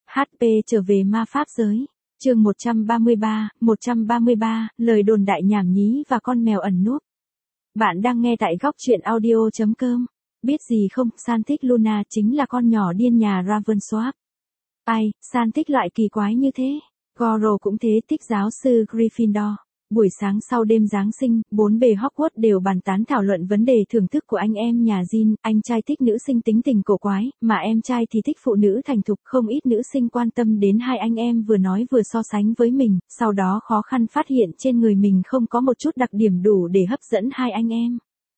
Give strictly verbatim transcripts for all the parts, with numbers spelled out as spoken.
hát pê trở về ma pháp giới. Chương một trăm ba mươi ba, một trăm ba mươi ba, lời đồn đại nhảm nhí và con mèo ẩn núp. Bạn đang nghe tại góc truyện audio chấm com. Biết gì không, San thích Luna chính là con nhỏ điên nhà Ravensworth. Ai, San thích loại kỳ quái như thế. Goro cũng thế, thích giáo sư Gryffindor. Buổi sáng sau đêm Giáng sinh, bốn bề Hogwarts đều bàn tán thảo luận vấn đề thưởng thức của anh em nhà Jin. Anh trai thích nữ sinh tính tình cổ quái, mà em trai thì thích phụ nữ thành thục. Không ít nữ sinh quan tâm đến hai anh em vừa nói vừa so sánh với mình, sau đó khó khăn phát hiện trên người mình không có một chút đặc điểm đủ để hấp dẫn hai anh em.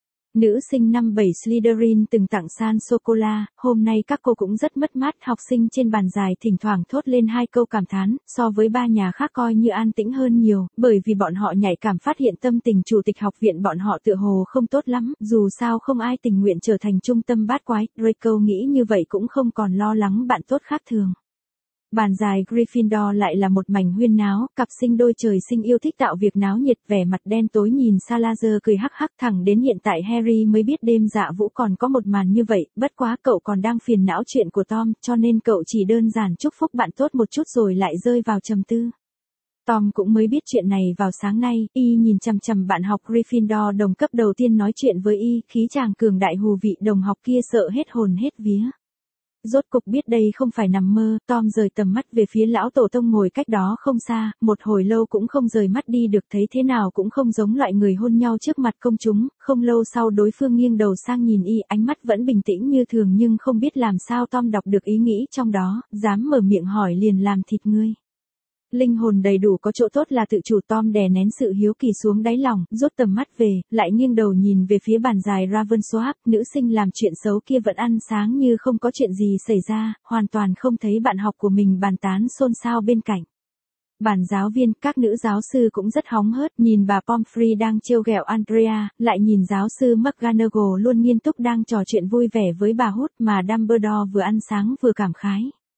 Nữ sinh năm bảy Slytherin từng tặng San sô-cô-la, hôm nay các cô cũng rất mất mát. Học sinh trên bàn dài thỉnh thoảng thốt lên hai câu cảm thán, so với ba nhà khác coi như an tĩnh hơn nhiều, bởi vì bọn họ nhạy cảm phát hiện tâm tình chủ tịch học viện bọn họ tựa hồ không tốt lắm, dù sao không ai tình nguyện trở thành trung tâm bát quái. Draco nghĩ như vậy cũng không còn lo lắng bạn tốt khác thường. Bàn dài Gryffindor lại là một mảnh huyên náo, cặp sinh đôi trời sinh yêu thích tạo việc náo nhiệt, vẻ mặt đen tối nhìn Salazar cười hắc hắc. Thẳng đến hiện tại Harry mới biết đêm dạ vũ còn có một màn như vậy, bất quá cậu còn đang phiền não chuyện của Tom, cho nên cậu chỉ đơn giản chúc phúc bạn tốt một chút rồi lại rơi vào trầm tư. Tom cũng mới biết chuyện này vào sáng nay, y nhìn chằm chằm bạn học Gryffindor đồng cấp đầu tiên nói chuyện với y, khí chàng cường đại hù vị đồng học kia sợ hết hồn hết vía. Rốt cục biết đây không phải nằm mơ, Tom rời tầm mắt về phía lão tổ tông ngồi cách đó không xa, một hồi lâu cũng không rời mắt đi được, thấy thế nào cũng không giống loại người hôn nhau trước mặt công chúng. Không lâu sau đối phương nghiêng đầu sang nhìn y, ánh mắt vẫn bình tĩnh như thường nhưng không biết làm sao Tom đọc được ý nghĩ trong đó, dám mở miệng hỏi liền làm thịt ngươi. Linh hồn đầy đủ có chỗ tốt là tự chủ. Tom đè nén sự hiếu kỳ xuống đáy lòng, rút tầm mắt về, lại nghiêng đầu nhìn về phía bàn dài Ravensworth. Nữ sinh làm chuyện xấu kia vẫn ăn sáng như không có chuyện gì xảy ra, hoàn toàn không thấy bạn học của mình bàn tán xôn xao bên cạnh. Bàn giáo viên, các nữ giáo sư cũng rất hóng hớt, nhìn bà Pomfrey đang trêu ghẹo Andrea, lại nhìn giáo sư McGonagall luôn nghiêm túc đang trò chuyện vui vẻ với bà Hút, mà Dumbledore vừa ăn sáng vừa cảm khái.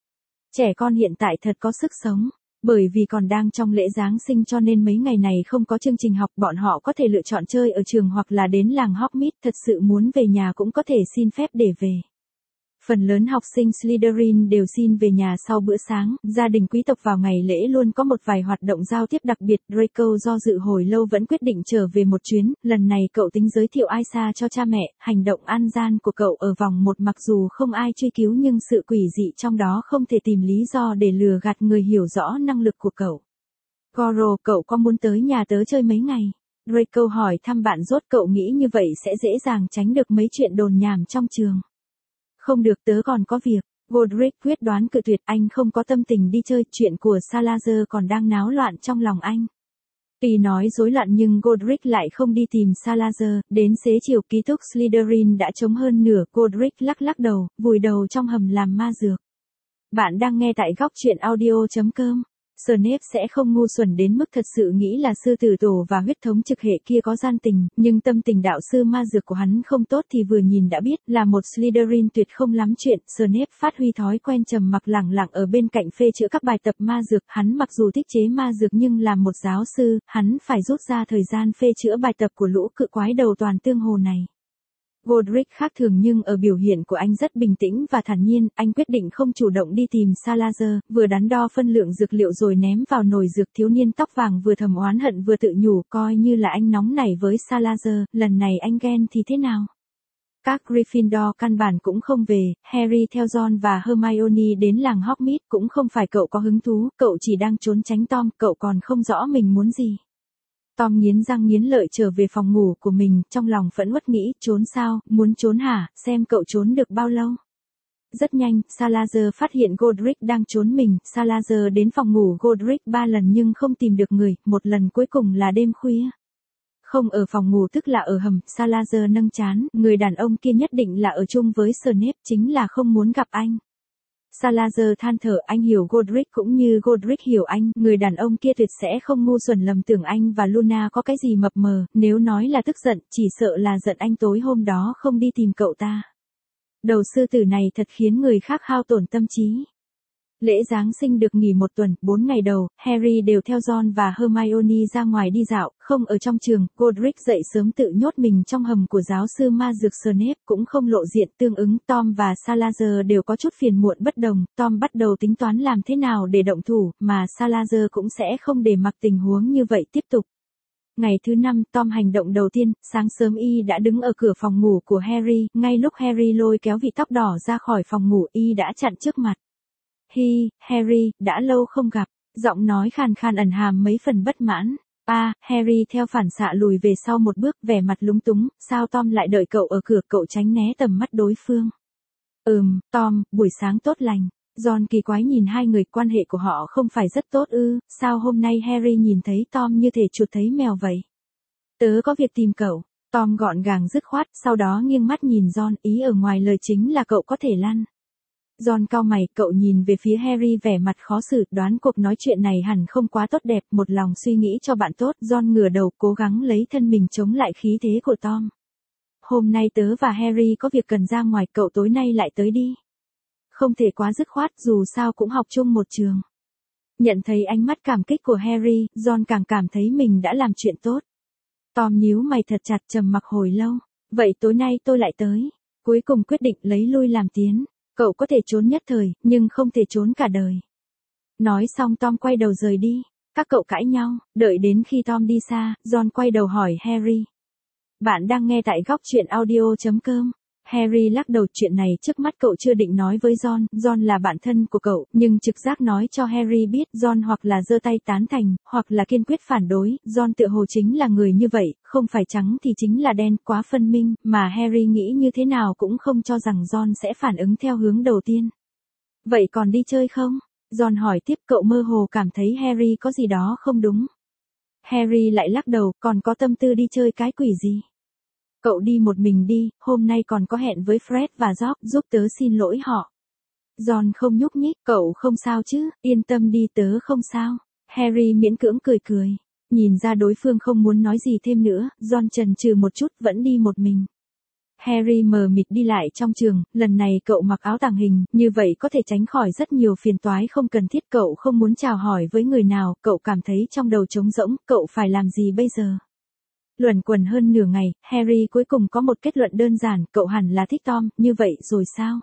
Trẻ con hiện tại thật có sức sống. Bởi vì còn đang trong lễ Giáng sinh cho nên mấy ngày này không có chương trình học, bọn họ có thể lựa chọn chơi ở trường hoặc là đến làng Hogsmeade, thật sự muốn về nhà cũng có thể xin phép để về. Phần lớn học sinh Slytherin đều xin về nhà sau bữa sáng, gia đình quý tộc vào ngày lễ luôn có một vài hoạt động giao tiếp đặc biệt. Draco do dự hồi lâu vẫn quyết định trở về một chuyến, lần này cậu tính giới thiệu Aisha cho cha mẹ. Hành động an gian của cậu ở vòng một mặc dù không ai truy cứu nhưng sự quỷ dị trong đó không thể tìm lý do để lừa gạt người hiểu rõ năng lực của cậu. Goro, cậu có muốn tới nhà tớ chơi mấy ngày? Draco hỏi thăm bạn rốt, cậu nghĩ như vậy sẽ dễ dàng tránh được mấy chuyện đồn nhảm trong trường. Không được, tớ còn có việc. Godric quyết đoán cự tuyệt, anh không có tâm tình đi chơi, chuyện của Salazar còn đang náo loạn trong lòng anh. Tuy nói rối loạn nhưng Godric lại không đi tìm Salazar, đến xế chiều ký túc Slytherin đã trống hơn nửa, Godric lắc lắc đầu, vùi đầu trong hầm làm ma dược. Bạn đang nghe tại góc truyện audio chấm com. Snape sẽ không ngu xuẩn đến mức thật sự nghĩ là sư tử tổ và huyết thống trực hệ kia có gian tình, nhưng tâm tình đạo sư ma dược của hắn không tốt thì vừa nhìn đã biết, là một Slytherin tuyệt không lắm chuyện. Snape phát huy thói quen trầm mặc lẳng lặng ở bên cạnh phê chữa các bài tập ma dược, hắn mặc dù thích chế ma dược nhưng là một giáo sư, hắn phải rút ra thời gian phê chữa bài tập của lũ cự quái đầu toàn tương hồ này. Godric khác thường nhưng ở biểu hiện của anh rất bình tĩnh và thản nhiên, anh quyết định không chủ động đi tìm Salazar, vừa đắn đo phân lượng dược liệu rồi ném vào nồi dược. Thiếu niên tóc vàng vừa thầm oán hận vừa tự nhủ, coi như là anh nóng nảy với Salazar, lần này anh ghen thì thế nào? Các Gryffindor căn bản cũng không về, Harry theo Ron và Hermione đến làng Hogsmeade, cũng không phải cậu có hứng thú, cậu chỉ đang trốn tránh Tom, cậu còn không rõ mình muốn gì. Tom nghiến răng nghiến lợi trở về phòng ngủ của mình, trong lòng phẫn uất nghĩ, trốn sao, muốn trốn hả, xem cậu trốn được bao lâu. Rất nhanh, Salazar phát hiện Godric đang trốn mình, Salazar đến phòng ngủ Godric ba lần nhưng không tìm được người, một lần cuối cùng là đêm khuya. Không ở phòng ngủ tức là ở hầm, Salazar nâng trán, người đàn ông kia nhất định là ở chung với Snape, chính là không muốn gặp anh. Salazar than thở, anh hiểu Godric cũng như Godric hiểu anh, người đàn ông kia tuyệt sẽ không ngu xuẩn lầm tưởng anh và Luna có cái gì mập mờ, nếu nói là tức giận, chỉ sợ là giận anh tối hôm đó không đi tìm cậu ta. Đầu sư tử này thật khiến người khác hao tổn tâm trí. Lễ Giáng sinh được nghỉ một tuần, bốn ngày đầu, Harry đều theo Ron và Hermione ra ngoài đi dạo, không ở trong trường. Godric dậy sớm tự nhốt mình trong hầm của giáo sư ma dược Snape, cũng không lộ diện. Tương ứng, Tom và Salazar đều có chút phiền muộn bất đồng. Tom bắt đầu tính toán làm thế nào để động thủ, mà Salazar cũng sẽ không để mặc tình huống như vậy tiếp tục. Ngày thứ năm, Tom hành động đầu tiên, sáng sớm y đã đứng ở cửa phòng ngủ của Harry, ngay lúc Harry lôi kéo vị tóc đỏ ra khỏi phòng ngủ, y đã chặn trước mặt. Hi, Harry, đã lâu không gặp, giọng nói khàn khàn ẩn hàm mấy phần bất mãn. A, à, Harry theo phản xạ lùi về sau một bước, vẻ mặt lúng túng, sao Tom lại đợi cậu ở cửa, cậu tránh né tầm mắt đối phương. Ừm, Tom, buổi sáng tốt lành. Ron kỳ quái nhìn hai người, quan hệ của họ không phải rất tốt ư, sao hôm nay Harry nhìn thấy Tom như thể chuột thấy mèo vậy? Tớ có việc tìm cậu. Tom gọn gàng dứt khoát, sau đó nghiêng mắt nhìn Ron, ý ở ngoài lời chính là cậu có thể lăn. Ron cau mày, cậu nhìn về phía Harry vẻ mặt khó xử, đoán cuộc nói chuyện này hẳn không quá tốt đẹp, một lòng suy nghĩ cho bạn tốt. Ron ngửa đầu, cố gắng lấy thân mình chống lại khí thế của Tom. Hôm nay tớ và Harry có việc cần ra ngoài, cậu tối nay lại tới đi. Không thể quá dứt khoát, dù sao cũng học chung một trường. Nhận thấy ánh mắt cảm kích của Harry, Ron càng cảm thấy mình đã làm chuyện tốt. Tom nhíu mày thật chặt, trầm mặc hồi lâu. Vậy tối nay tôi lại tới. Cuối cùng quyết định lấy lui làm tiến. Cậu có thể trốn nhất thời, nhưng không thể trốn cả đời. Nói xong Tom quay đầu rời đi. Các cậu cãi nhau, đợi đến khi Tom đi xa, Ron quay đầu hỏi Harry. Bạn đang nghe tại góc truyện audio chấm com. Harry lắc đầu, chuyện này trước mắt cậu chưa định nói với Ron, Ron là bạn thân của cậu, nhưng trực giác nói cho Harry biết Ron hoặc là giơ tay tán thành, hoặc là kiên quyết phản đối. Ron tựa hồ chính là người như vậy, không phải trắng thì chính là đen, quá phân minh, mà Harry nghĩ như thế nào cũng không cho rằng Ron sẽ phản ứng theo hướng đầu tiên. Vậy còn đi chơi không? Ron hỏi tiếp, cậu mơ hồ cảm thấy Harry có gì đó không đúng. Harry lại lắc đầu, còn có tâm tư đi chơi cái quỷ gì? Cậu đi một mình đi, hôm nay còn có hẹn với Fred và George, giúp tớ xin lỗi họ. Ron không nhúc nhích, cậu không sao chứ, yên tâm đi, tớ không sao. Harry miễn cưỡng cười cười. Nhìn ra đối phương không muốn nói gì thêm nữa, Ron chần chừ một chút, vẫn đi một mình. Harry mờ mịt đi lại trong trường, lần này cậu mặc áo tàng hình, như vậy có thể tránh khỏi rất nhiều phiền toái không cần thiết. Cậu không muốn chào hỏi với người nào, cậu cảm thấy trong đầu trống rỗng, cậu phải làm gì bây giờ? Luẩn quẩn hơn nửa ngày, Harry cuối cùng có một kết luận đơn giản, cậu hẳn là thích Tom, như vậy rồi sao?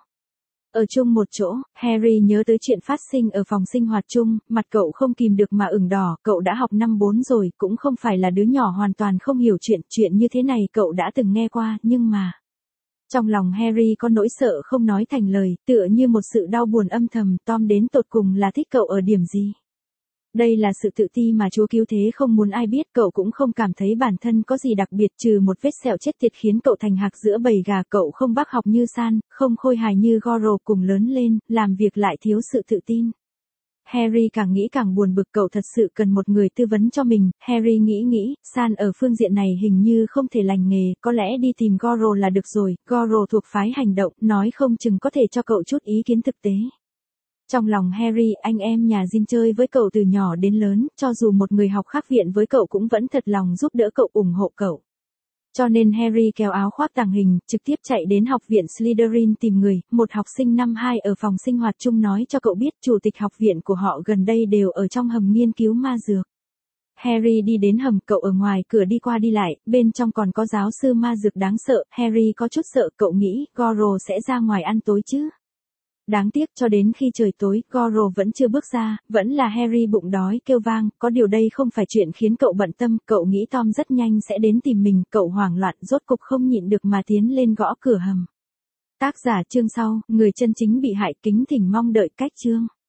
Ở chung một chỗ, Harry nhớ tới chuyện phát sinh ở phòng sinh hoạt chung, mặt cậu không kìm được mà ửng đỏ, cậu đã học năm bốn rồi, cũng không phải là đứa nhỏ hoàn toàn không hiểu chuyện, chuyện như thế này cậu đã từng nghe qua, nhưng mà... Trong lòng Harry có nỗi sợ không nói thành lời, tựa như một sự đau buồn âm thầm, Tom đến tột cùng là thích cậu ở điểm gì? Đây là sự tự ti mà Chúa cứu thế không muốn ai biết, cậu cũng không cảm thấy bản thân có gì đặc biệt trừ một vết sẹo chết tiệt khiến cậu thành hạc giữa bầy gà, cậu không bác học như San, không khôi hài như Goro, cùng lớn lên, làm việc lại thiếu sự tự tin. Harry càng nghĩ càng buồn bực, cậu thật sự cần một người tư vấn cho mình. Harry nghĩ nghĩ, San ở phương diện này hình như không thể lành nghề, có lẽ đi tìm Goro là được rồi, Goro thuộc phái hành động, nói không chừng có thể cho cậu chút ý kiến thực tế. Trong lòng Harry, anh em nhà Jin chơi với cậu từ nhỏ đến lớn, cho dù một người học khác viện với cậu cũng vẫn thật lòng giúp đỡ cậu, ủng hộ cậu. Cho nên Harry kéo áo khoác tàng hình, trực tiếp chạy đến học viện Slytherin tìm người. Một học sinh năm hai ở phòng sinh hoạt chung nói cho cậu biết chủ tịch học viện của họ gần đây đều ở trong hầm nghiên cứu ma dược. Harry đi đến hầm, cậu ở ngoài cửa đi qua đi lại, bên trong còn có giáo sư ma dược đáng sợ. Harry có chút sợ, cậu nghĩ Goro sẽ ra ngoài ăn tối chứ. Đáng tiếc cho đến khi trời tối, Goro vẫn chưa bước ra, vẫn là Harry bụng đói kêu vang, có điều đây không phải chuyện khiến cậu bận tâm, cậu nghĩ Tom rất nhanh sẽ đến tìm mình, cậu hoảng loạn rốt cục không nhịn được mà tiến lên gõ cửa hầm. Tác giả chương sau, người chân chính bị hại, kính thỉnh mong đợi cách chương.